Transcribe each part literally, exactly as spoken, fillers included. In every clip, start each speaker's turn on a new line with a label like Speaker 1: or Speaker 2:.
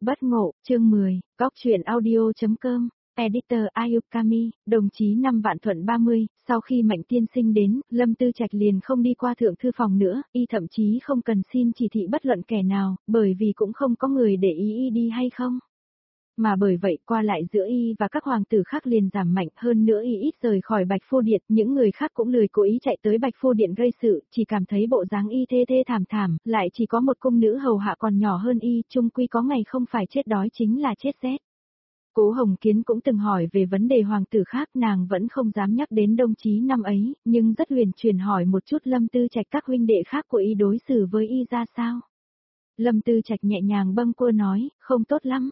Speaker 1: Bất ngộ, chương mười, góc truyện audio.com, editor Ayukami, đồng chí năm Vạn Thuận ba mươi, sau khi Mạnh tiên sinh đến, Lâm Tư Trạch liền không đi qua thượng thư phòng nữa, y thậm chí không cần xin chỉ thị bất luận kẻ nào, bởi vì cũng không có người để ý y đi hay không. Mà bởi vậy qua lại giữa y và các hoàng tử khác liền giảm mạnh, hơn nữa y ít rời khỏi Bạch Phu Điện, những người khác cũng lười cố ý chạy tới Bạch Phu Điện gây sự, chỉ cảm thấy bộ dáng y thê thê thảm thảm, lại chỉ có một cung nữ hầu hạ còn nhỏ hơn y, chung quy có ngày không phải chết đói chính là chết rét. Cố Hồng Kiến cũng từng hỏi về vấn đề hoàng tử khác, nàng vẫn không dám nhắc đến đồng chí năm ấy, nhưng rất huyền truyền hỏi một chút Lâm Tư Trạch các huynh đệ khác của y đối xử với y ra sao. Lâm Tư Trạch nhẹ nhàng bâng quơ nói, không tốt lắm.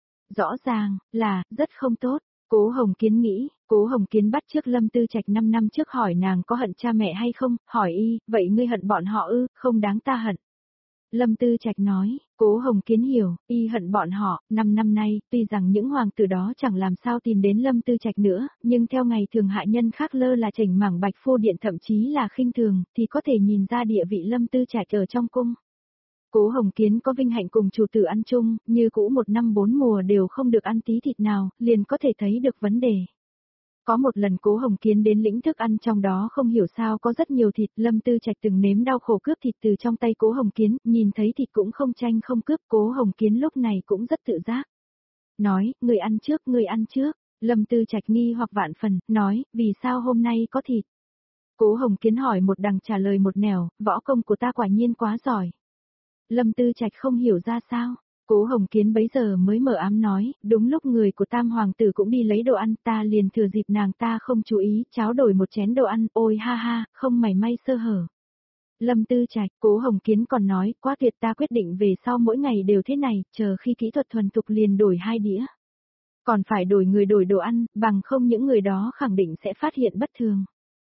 Speaker 1: Rõ ràng, là, rất không tốt. Cố Hồng Kiến nghĩ, Cố Hồng Kiến bắt trước Lâm Tư Trạch năm năm trước hỏi nàng có hận cha mẹ hay không, hỏi y, vậy ngươi hận bọn họ ư, không đáng ta hận. Lâm Tư Trạch nói, Cố Hồng Kiến hiểu, y hận bọn họ, năm năm nay, tuy rằng những hoàng tử đó chẳng làm sao tìm đến Lâm Tư Trạch nữa, nhưng theo ngày thường hạ nhân khác lơ là chỉnh mảng Bạch Phu Điện thậm chí là khinh thường, thì có thể nhìn ra địa vị Lâm Tư Trạch ở trong cung. Cố Hồng Kiến có vinh hạnh cùng chủ tử ăn chung, như cũ một năm bốn mùa đều không được ăn tí thịt nào, liền có thể thấy được vấn đề. Có một lần Cố Hồng Kiến đến lĩnh thức ăn trong đó không hiểu sao có rất nhiều thịt, Lâm Tư Trạch từng nếm đau khổ cướp thịt từ trong tay Cố Hồng Kiến, nhìn thấy thịt cũng không tranh không cướp, Cố Hồng Kiến lúc này cũng rất tự giác. Nói, người ăn trước, người ăn trước, Lâm Tư Trạch nghi hoặc vạn phần, nói, vì sao hôm nay có thịt? Cố Hồng Kiến hỏi một đằng trả lời một nẻo, võ công của ta quả nhiên quá giỏi. Lâm Tư Trạch không hiểu ra sao, Cố Hồng Kiến bấy giờ mới mở ám nói, đúng lúc người của Tam Hoàng tử cũng đi lấy đồ ăn, ta liền thừa dịp nàng ta không chú ý, cháo đổi một chén đồ ăn, ôi ha ha, không mảy may sơ hở. Lâm Tư Trạch, Cố Hồng Kiến còn nói, quá tuyệt, ta quyết định về sau mỗi ngày đều thế này, chờ khi kỹ thuật thuần thục liền đổi hai đĩa. Còn phải đổi người đổi đồ ăn, bằng không những người đó khẳng định sẽ phát hiện bất thường.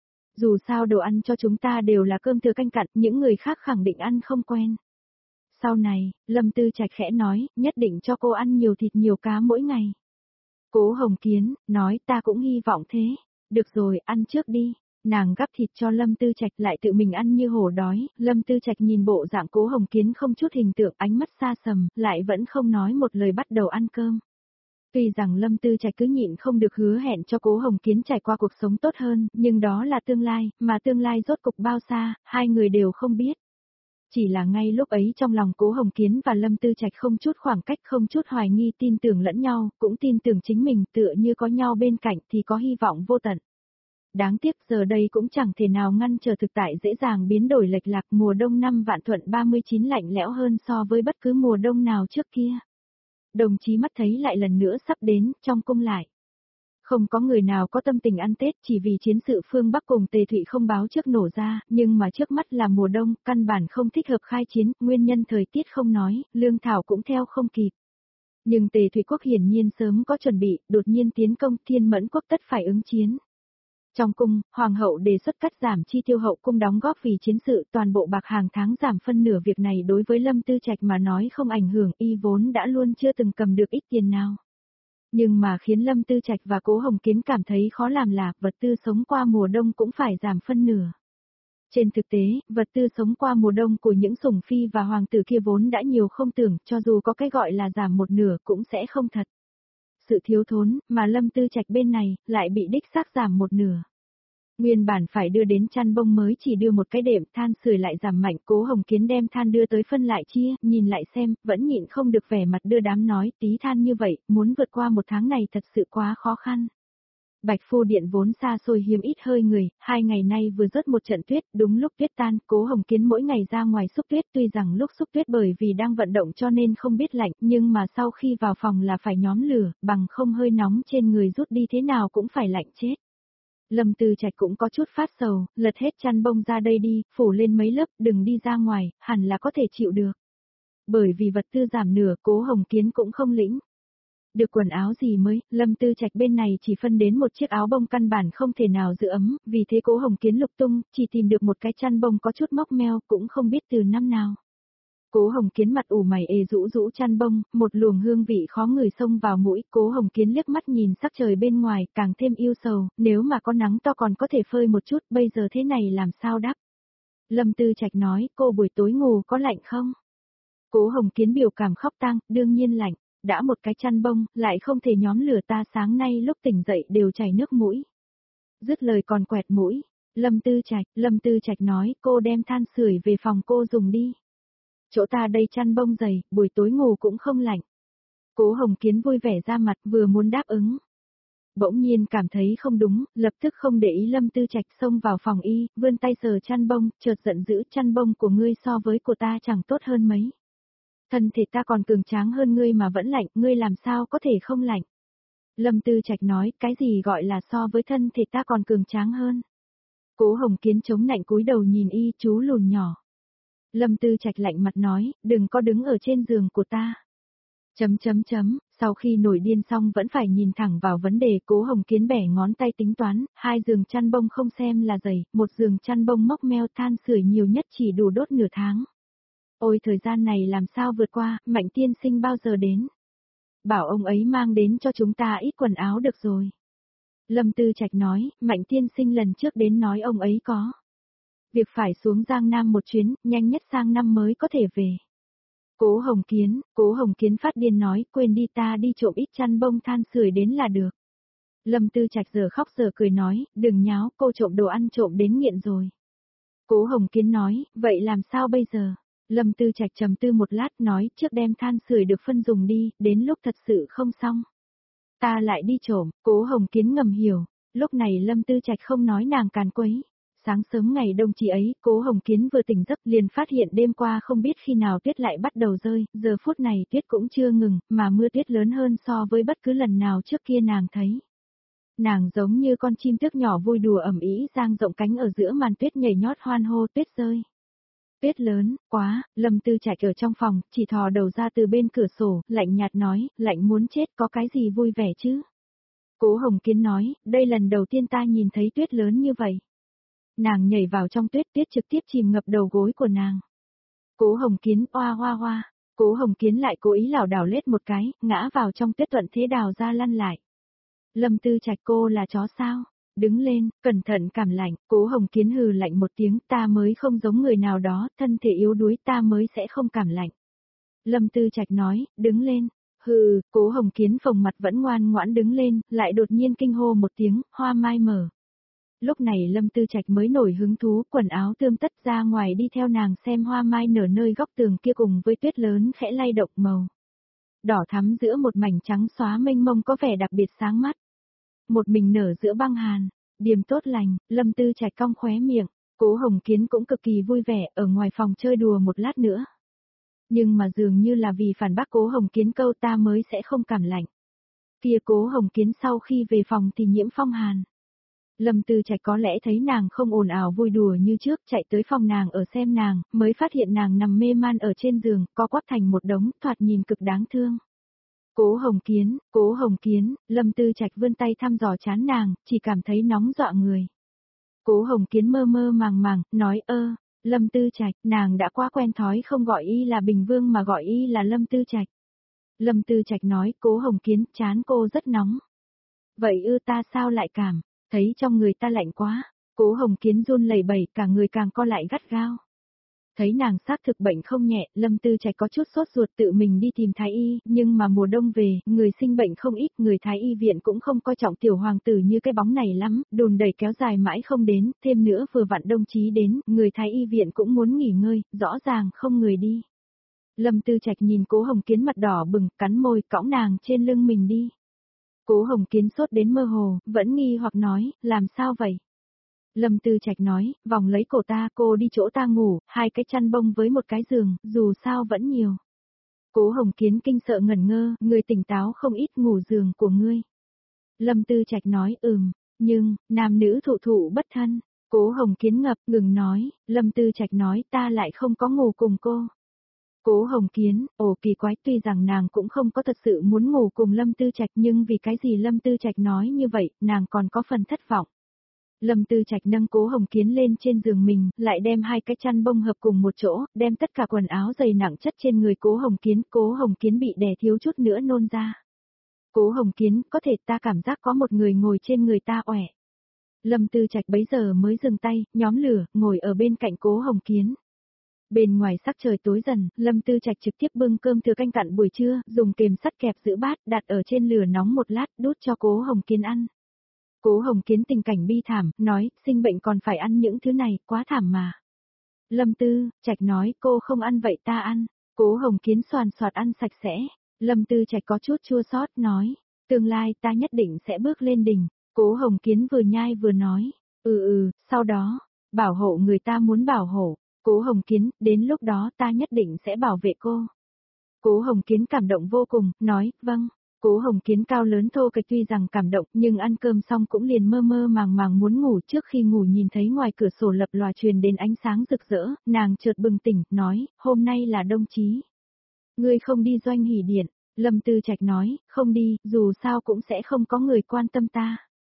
Speaker 1: Dù sao đồ ăn cho chúng ta đều là cơm thừa canh cặn, những người khác khẳng định ăn không quen. Sau này, Lâm Tư Trạch khẽ nói, nhất định cho cô ăn nhiều thịt nhiều cá mỗi ngày. Cố Hồng Kiến, nói ta cũng hy vọng thế. Được rồi, ăn trước đi. Nàng gắp thịt cho Lâm Tư Trạch lại tự mình ăn như hổ đói. Lâm Tư Trạch nhìn bộ dạng Cố Hồng Kiến không chút hình tượng, ánh mắt xa sầm, lại vẫn không nói một lời bắt đầu ăn cơm. Tuy rằng Lâm Tư Trạch cứ nhịn không được hứa hẹn cho Cố Hồng Kiến trải qua cuộc sống tốt hơn, nhưng đó là tương lai, mà tương lai rốt cục bao xa, hai người đều không biết. Chỉ là ngay lúc ấy trong lòng Cố Hồng Kiến và Lâm Tư Trạch không chút khoảng cách, không chút hoài nghi, tin tưởng lẫn nhau, cũng tin tưởng chính mình, tựa như có nhau bên cạnh thì có hy vọng vô tận. Đáng tiếc giờ đây cũng chẳng thể nào ngăn trở thực tại dễ dàng biến đổi lệch lạc, mùa đông năm Vạn Thuận ba mươi chín lạnh lẽo hơn so với bất cứ mùa đông nào trước kia. Đồng chí mắt thấy lại lần nữa sắp đến, trong cung lại. Không có người nào có tâm tình ăn Tết chỉ vì chiến sự phương Bắc cùng Tề Thụy không báo trước nổ ra, nhưng mà trước mắt là mùa đông, căn bản không thích hợp khai chiến, nguyên nhân thời tiết không nói, lương thảo cũng theo không kịp. Nhưng Tề Thụy quốc hiển nhiên sớm có chuẩn bị, đột nhiên tiến công, Thiên Mẫn quốc tất phải ứng chiến. Trong cung, Hoàng hậu đề xuất cắt giảm chi tiêu hậu cung đóng góp vì chiến sự, toàn bộ bạc hàng tháng giảm phân nửa, việc này đối với Lâm Tư Trạch mà nói không ảnh hưởng, y vốn đã luôn chưa từng cầm được ít tiền nào. Nhưng mà khiến Lâm Tư Trạch và Cố Hồng Kiến cảm thấy khó làm là, vật tư sống qua mùa đông cũng phải giảm phân nửa. Trên thực tế, vật tư sống qua mùa đông của những sủng phi và hoàng tử kia vốn đã nhiều không tưởng, cho dù có cái gọi là giảm một nửa cũng sẽ không thật. Sự thiếu thốn, mà Lâm Tư Trạch bên này, lại bị đích xác giảm một nửa. Nguyên bản phải đưa đến chăn bông mới chỉ đưa một cái đệm, than sưởi lại giảm mạnh, Cố Hồng Kiến đem than đưa tới phân lại chia, nhìn lại xem, vẫn nhịn không được vẻ mặt đưa đám nói, tí than như vậy, muốn vượt qua một tháng này thật sự quá khó khăn. Bạch Phu Điện vốn xa xôi hiếm ít hơi người, hai ngày nay vừa rớt một trận tuyết, đúng lúc tuyết tan, Cố Hồng Kiến mỗi ngày ra ngoài xúc tuyết, tuy rằng lúc xúc tuyết bởi vì đang vận động cho nên không biết lạnh, nhưng mà sau khi vào phòng là phải nhóm lửa, bằng không hơi nóng trên người rút đi thế nào cũng phải lạnh chết. Lâm Tư Trạch cũng có chút phát sầu, lật hết chăn bông ra đây đi, phủ lên mấy lớp, đừng đi ra ngoài, hẳn là có thể chịu được. Bởi vì vật tư giảm nửa, Cố Hồng Kiến cũng không lĩnh được quần áo gì mới, Lâm Tư Trạch bên này chỉ phân đến một chiếc áo bông căn bản không thể nào giữ ấm, vì thế Cố Hồng Kiến lục tung, chỉ tìm được một cái chăn bông có chút móc meo, cũng không biết từ năm nào. Cố Hồng Kiến mặt ủ mày ê rũ rũ chăn bông, một luồng hương vị khó ngửi xông vào mũi, Cố Hồng Kiến liếc mắt nhìn sắc trời bên ngoài, càng thêm yêu sầu, nếu mà có nắng to còn có thể phơi một chút, bây giờ thế này làm sao đắp. Lâm Tư Trạch nói, cô buổi tối ngủ có lạnh không? Cố Hồng Kiến biểu cảm khóc tang, đương nhiên lạnh. đã một cái chăn bông, lại không thể nhóm lửa ta sáng nay lúc tỉnh dậy đều chảy nước mũi. Dứt lời còn quẹt mũi. Lâm Tư Trạch, Lâm Tư Trạch nói cô đem than sưởi về phòng cô dùng đi. Chỗ ta đây chăn bông dày, buổi tối ngủ cũng không lạnh. Cố Hồng Kiến vui vẻ ra mặt vừa muốn đáp ứng. Bỗng nhiên cảm thấy không đúng, lập tức không để ý Lâm Tư Trạch xông vào phòng y, vươn tay sờ chăn bông, chợt giận dữ chăn bông của ngươi so với của ta chẳng tốt hơn mấy. Thân thể ta còn cường tráng hơn ngươi mà vẫn lạnh, ngươi làm sao có thể không lạnh. Lâm Tư Trạch nói, cái gì gọi là so với thân thể ta còn cường tráng hơn. Cố Hồng Kiến chống nạnh cúi đầu nhìn y chú lùn nhỏ. Lâm Tư Trạch lạnh mặt nói, đừng có đứng ở trên giường của ta. Chấm chấm chấm, sau khi nổi điên xong vẫn phải nhìn thẳng vào vấn đề. Cố Hồng Kiến bẻ ngón tay tính toán, hai giường chăn bông không xem là dày, một giường chăn bông móc meo than sưởi nhiều nhất chỉ đủ đốt nửa tháng. Ôi thời gian này làm sao vượt qua, Mạnh tiên sinh bao giờ đến? Bảo ông ấy mang đến cho chúng ta ít quần áo được rồi. Lâm Tư Trạch nói, Mạnh tiên sinh lần trước đến nói ông ấy có việc phải xuống Giang Nam một chuyến, nhanh nhất sang năm mới có thể về. Cố Hồng Kiến, Cố Hồng Kiến phát điên nói, quên đi ta đi trộm ít chăn bông than sưởi đến là được. Lâm Tư Trạch giờ khóc giờ cười nói, đừng nháo, cô trộm đồ ăn trộm đến nghiện rồi. Cố Hồng Kiến nói, vậy làm sao bây giờ? Lâm Tư Trạch trầm tư một lát nói, trước đem than sưởi được phân dùng đi, đến lúc thật sự không xong. Ta lại đi trộm, Cố Hồng Kiến ngầm hiểu, lúc này Lâm Tư Trạch không nói nàng càn quấy. Sáng sớm ngày đông chí ấy, Cố Hồng Kiến vừa tỉnh giấc liền phát hiện đêm qua không biết khi nào tuyết lại bắt đầu rơi, giờ phút này tuyết cũng chưa ngừng, mà mưa tuyết lớn hơn so với bất cứ lần nào trước kia nàng thấy. Nàng giống như con chim tước nhỏ vui đùa ẩm ý dang rộng cánh ở giữa màn tuyết nhảy nhót hoan hô tuyết rơi. Tuyết lớn, quá, Lâm Tư Trạch ở trong phòng, chỉ thò đầu ra từ bên cửa sổ, lạnh nhạt nói, lạnh muốn chết có cái gì vui vẻ chứ? Cố Hồng Kiến nói, đây lần đầu tiên ta nhìn thấy tuyết lớn như vậy. Nàng nhảy vào trong tuyết, tuyết trực tiếp chìm ngập đầu gối của nàng. Cố Hồng Kiến oa hoa hoa, Cố Hồng Kiến lại cố ý lảo đảo lết một cái, ngã vào trong tuyết thuận thế đào ra lăn lại. Lâm Tư Trạch cô là chó sao? Đứng lên, cẩn thận cảm lạnh, Cố Hồng Kiến hừ lạnh một tiếng, ta mới không giống người nào đó, thân thể yếu đuối ta mới sẽ không cảm lạnh. Lâm Tư Trạch nói, đứng lên, hừ, Cố Hồng Kiến phồng mặt vẫn ngoan ngoãn đứng lên, lại đột nhiên kinh hô một tiếng, hoa mai mở. Lúc này Lâm Tư Trạch mới nổi hứng thú, quần áo tươm tất ra ngoài đi theo nàng xem hoa mai nở nơi góc tường kia cùng với tuyết lớn khẽ lay động màu đỏ thắm giữa một mảnh trắng xóa mênh mông có vẻ đặc biệt sáng mắt. Một mình nở giữa băng hàn, điềm tốt lành, Lâm Tư Trạch cong khóe miệng, Cố Hồng Kiến cũng cực kỳ vui vẻ ở ngoài phòng chơi đùa một lát nữa. Nhưng mà dường như là vì phản bác Cố Hồng Kiến câu ta mới sẽ không cảm lạnh. Kia Cố Hồng Kiến sau khi về phòng thì nhiễm phong hàn. Lâm Tư Trạch có lẽ thấy nàng không ồn ào vui đùa như trước, chạy tới phòng nàng ở xem nàng, mới phát hiện nàng nằm mê man ở trên giường, co quắp thành một đống, thoạt nhìn cực đáng thương. Cố Hồng Kiến, Cố Hồng Kiến, Lâm Tư Trạch vươn tay thăm dò trán nàng, chỉ cảm thấy nóng dọa người. Cố Hồng Kiến mơ mơ màng màng, nói ơ, Lâm Tư Trạch, nàng đã quá quen thói không gọi y là Bình Vương mà gọi y là Lâm Tư Trạch. Lâm Tư Trạch nói, Cố Hồng Kiến, trán cô rất nóng. Vậy ư ta sao lại cảm, thấy trong người ta lạnh quá, Cố Hồng Kiến run lẩy bẩy, cả người càng co lại gắt gao. Thấy nàng xác thực bệnh không nhẹ, Lâm Tư Trạch có chút sốt ruột tự mình đi tìm thái y, nhưng mà mùa đông về, người sinh bệnh không ít, người thái y viện cũng không coi trọng tiểu hoàng tử như cái bóng này lắm, đùn đẩy kéo dài mãi không đến, thêm nữa vừa vặn đông chí đến, người thái y viện cũng muốn nghỉ ngơi, rõ ràng không người đi. Lâm Tư Trạch nhìn Cố Hồng Kiến mặt đỏ bừng, cắn môi, cõng nàng trên lưng mình đi. Cố Hồng Kiến sốt đến mơ hồ, vẫn nghi hoặc nói, làm sao vậy? Lâm Tư Trạch nói, vòng lấy cổ ta, cô đi chỗ ta ngủ, hai cái chăn bông với một cái giường, dù sao vẫn nhiều. Cố Hồng Kiến kinh sợ ngẩn ngơ, người tỉnh táo không ít ngủ giường của ngươi. Lâm Tư Trạch nói, ừm, nhưng, nam nữ thụ thụ bất thân. Cố Hồng Kiến ngập ngừng nói, Lâm Tư Trạch nói ta lại không có ngủ cùng cô. Cố Hồng Kiến, ồ kỳ quái, tuy rằng nàng cũng không có thật sự muốn ngủ cùng Lâm Tư Trạch nhưng vì cái gì Lâm Tư Trạch nói như vậy, nàng còn có phần thất vọng. Lâm Tư Trạch nâng Cố Hồng Kiến lên trên giường mình, lại đem hai cái chăn bông hợp cùng một chỗ, đem tất cả quần áo dày nặng chất trên người Cố Hồng Kiến, Cố Hồng Kiến bị đè thiếu chút nữa nôn ra. Cố Hồng Kiến, có thể ta cảm giác có một người ngồi trên người ta oẻ. Lâm Tư Trạch bấy giờ mới dừng tay, nhóm lửa, ngồi ở bên cạnh Cố Hồng Kiến. Bên ngoài sắc trời tối dần, Lâm Tư Trạch trực tiếp bưng cơm thừa canh cặn buổi trưa, dùng kềm sắt kẹp giữ bát, đặt ở trên lửa nóng một lát, đút cho Cố Hồng Kiến ăn. Cố Hồng Kiến tình cảnh bi thảm, nói, sinh bệnh còn phải ăn những thứ này, quá thảm mà. Lâm Tư Trạch nói, cô không ăn vậy ta ăn. Cố Hồng Kiến xoàn xoạt ăn sạch sẽ. Lâm Tư Trạch có chút chua xót nói, tương lai ta nhất định sẽ bước lên đỉnh. Cố Hồng Kiến vừa nhai vừa nói, ừ ừ, sau đó, bảo hộ người ta muốn bảo hộ. Cố Hồng Kiến, đến lúc đó ta nhất định sẽ bảo vệ cô. Cố Hồng Kiến cảm động vô cùng, nói, vâng. Cố Hồng Kiến cao lớn thô kệch tuy rằng cảm động nhưng ăn cơm xong cũng liền mơ mơ màng màng muốn ngủ, trước khi ngủ nhìn thấy ngoài cửa sổ lập lòa truyền đến ánh sáng rực rỡ, nàng chợt bừng tỉnh, nói, hôm nay là đông chí. Ngươi không đi doanh hỷ điện. Lâm Tư Trạch nói, không đi, dù sao cũng sẽ không có người quan tâm ta.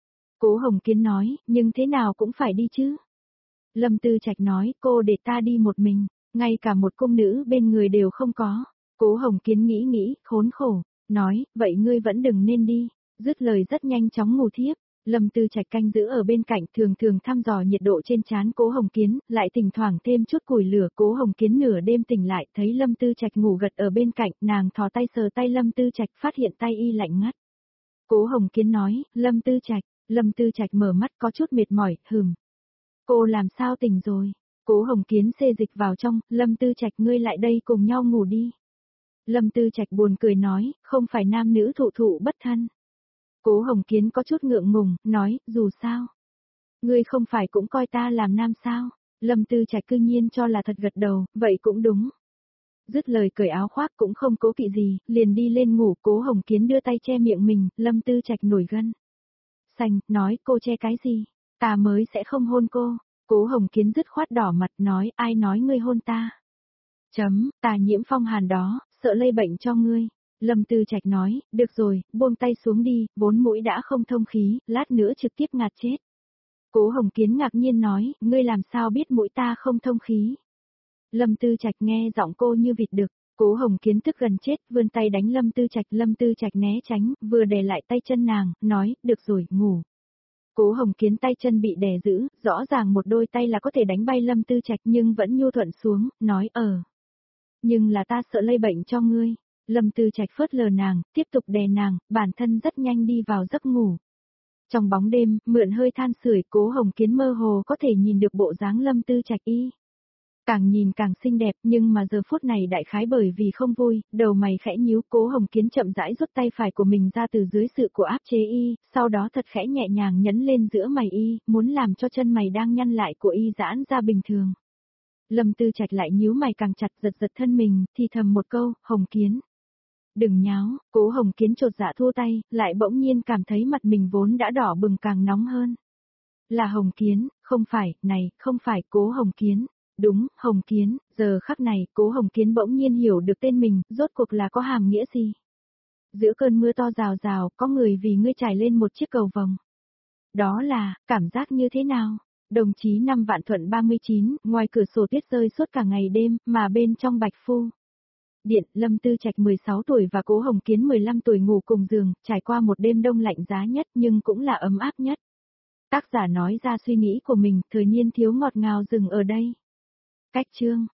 Speaker 1: Cố Hồng Kiến nói, nhưng thế nào cũng phải đi chứ. Lâm Tư Trạch nói, cô để ta đi một mình, ngay cả một cung nữ bên người đều không có. Cố Hồng Kiến nghĩ nghĩ, khốn khổ, nói, vậy ngươi vẫn đừng nên đi, dứt lời rất nhanh chóng ngủ thiếp. Lâm Tư Trạch canh giữ ở bên cạnh thường thường thăm dò nhiệt độ trên trán Cố Hồng Kiến, lại thỉnh thoảng thêm chút củi lửa. Cố Hồng Kiến nửa đêm tỉnh lại, thấy Lâm Tư Trạch ngủ gật ở bên cạnh, nàng thò tay sờ tay Lâm Tư Trạch, phát hiện tay y lạnh ngắt. Cố Hồng Kiến nói, Lâm Tư Trạch. Lâm Tư Trạch mở mắt có chút mệt mỏi, hừm. Cô làm sao tỉnh rồi? Cố Hồng Kiến xê dịch vào trong, Lâm Tư Trạch ngươi lại đây cùng nhau ngủ đi. Lâm Tư Trạch buồn cười nói, không phải nam nữ thụ thụ bất thân. Cố Hồng Kiến có chút ngượng ngùng, nói, dù sao. Ngươi không phải cũng coi ta làm nam sao? Lâm Tư Trạch cư nhiên cho là thật gật đầu, vậy cũng đúng. Dứt lời cởi áo khoác cũng không cố kỵ gì, liền đi lên ngủ. Cố Hồng Kiến đưa tay che miệng mình, Lâm Tư Trạch nổi gân xanh, nói, cô che cái gì? Ta mới sẽ không hôn cô. Cố Hồng Kiến dứt khoát đỏ mặt nói, ai nói ngươi hôn ta? Chấm, ta nhiễm phong hàn đó, sợ lây bệnh cho ngươi. Lâm Tư Trạch nói, được rồi, buông tay xuống đi, vốn mũi đã không thông khí, lát nữa trực tiếp ngạt chết. Cố Hồng Kiến ngạc nhiên nói, ngươi làm sao biết mũi ta không thông khí? Lâm Tư Trạch nghe giọng cô như vịt đực. Cố Hồng Kiến tức gần chết, vươn tay đánh Lâm Tư Trạch, Lâm Tư Trạch né tránh, vừa đè lại tay chân nàng, nói, được rồi, ngủ. Cố Hồng Kiến tay chân bị đè giữ, rõ ràng một đôi tay là có thể đánh bay Lâm Tư Trạch nhưng vẫn nhu thuận xuống, nói, ờ. Nhưng là ta sợ lây bệnh cho ngươi. Lâm Tư Trạch phớt lờ nàng, tiếp tục đè nàng, bản thân rất nhanh đi vào giấc ngủ. Trong bóng đêm, mượn hơi than sưởi, Cố Hồng Kiến mơ hồ có thể nhìn được bộ dáng Lâm Tư Trạch y. Càng nhìn càng xinh đẹp, nhưng mà giờ phút này đại khái bởi vì không vui, đầu mày khẽ nhíu. Cố Hồng Kiến chậm rãi rút tay phải của mình ra từ dưới sự của áp chế y, sau đó thật khẽ nhẹ nhàng nhấn lên giữa mày y, muốn làm cho chân mày đang nhăn lại của y giãn ra bình thường. Lâm Tư Trạch lại nhíu mày càng chặt, giật giật thân mình, thì thầm một câu, Hồng Kiến. Đừng nháo. Cố Hồng Kiến chột dạ thua tay, lại bỗng nhiên cảm thấy mặt mình vốn đã đỏ bừng càng nóng hơn. Là Hồng Kiến, không phải, này, không phải Cố Hồng Kiến. Đúng, Hồng Kiến, giờ khắc này, Cố Hồng Kiến bỗng nhiên hiểu được tên mình, rốt cuộc là có hàm nghĩa gì. Giữa cơn mưa to rào rào, có người vì ngươi trải lên một chiếc cầu vồng. Đó là, cảm giác như thế nào? Đồng chí Năm Vạn Thuận ba mươi chín, ngoài cửa sổ tuyết rơi suốt cả ngày đêm, mà bên trong Bạch Phu Điện, Lâm Tư Trạch mười sáu tuổi và Cố Hồng Kiến mười lăm tuổi ngủ cùng giường, trải qua một đêm đông lạnh giá nhất nhưng cũng là ấm áp nhất. Tác giả nói ra suy nghĩ của mình, thời niên thiếu ngọt ngào dừng ở đây. Cách chương